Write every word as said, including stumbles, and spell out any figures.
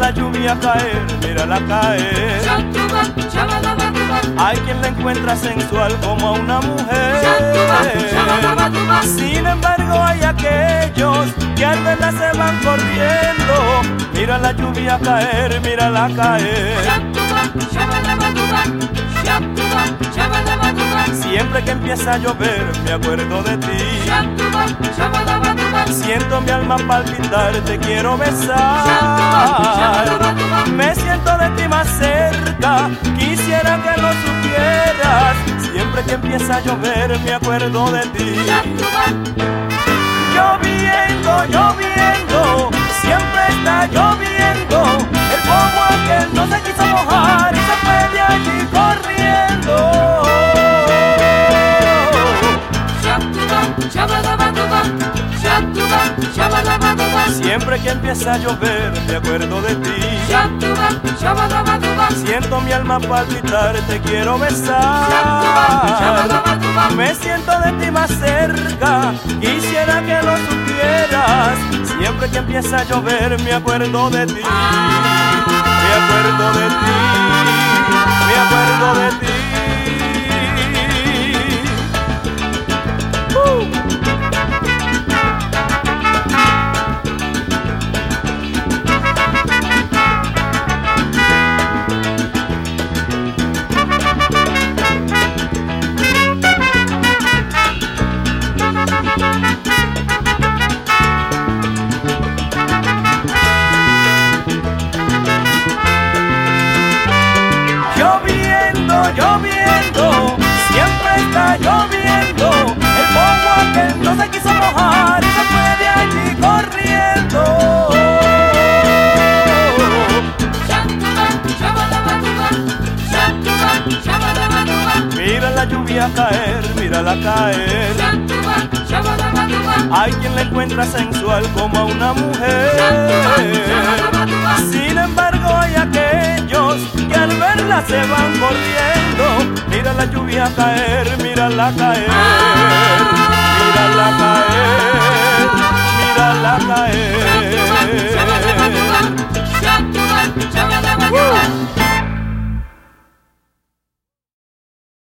la lluvia caer, mírala caer. Hay quien la encuentra sensual como a una mujer. Sin embargo hay aquellos que al verla se van corriendo. Mira la lluvia caer, mírala caer. Siempre que empieza a llover me acuerdo de ti. Siento mi alma palpitar, te quiero besar. Me siento de ti más cerca, quisiera que lo supieras. Siempre que empieza a llover me acuerdo de ti. Lloviendo, lloviendo, siempre está lloviendo. El fuego aquel no se quiso mojar y se fue de allí corriendo. Siempre que empieza a llover me acuerdo de ti. Siento mi alma palpitar, te quiero besar. Me siento de ti más cerca, quisiera que lo supieras. Siempre que empieza a llover me acuerdo de ti. Me acuerdo de ti, me acuerdo de ti. Uh. Lloviendo, siempre está lloviendo. El fuego aquel no se quiso mojar y se fue de allí corriendo. Mira la lluvia caer, mírala caer. Hay quien la encuentra sensual como a una mujer. Sin embargo hay aquellos que al verla se van corriendo. Mira la lluvia caer, mírala caer. Mírala caer, mírala caer. Uh.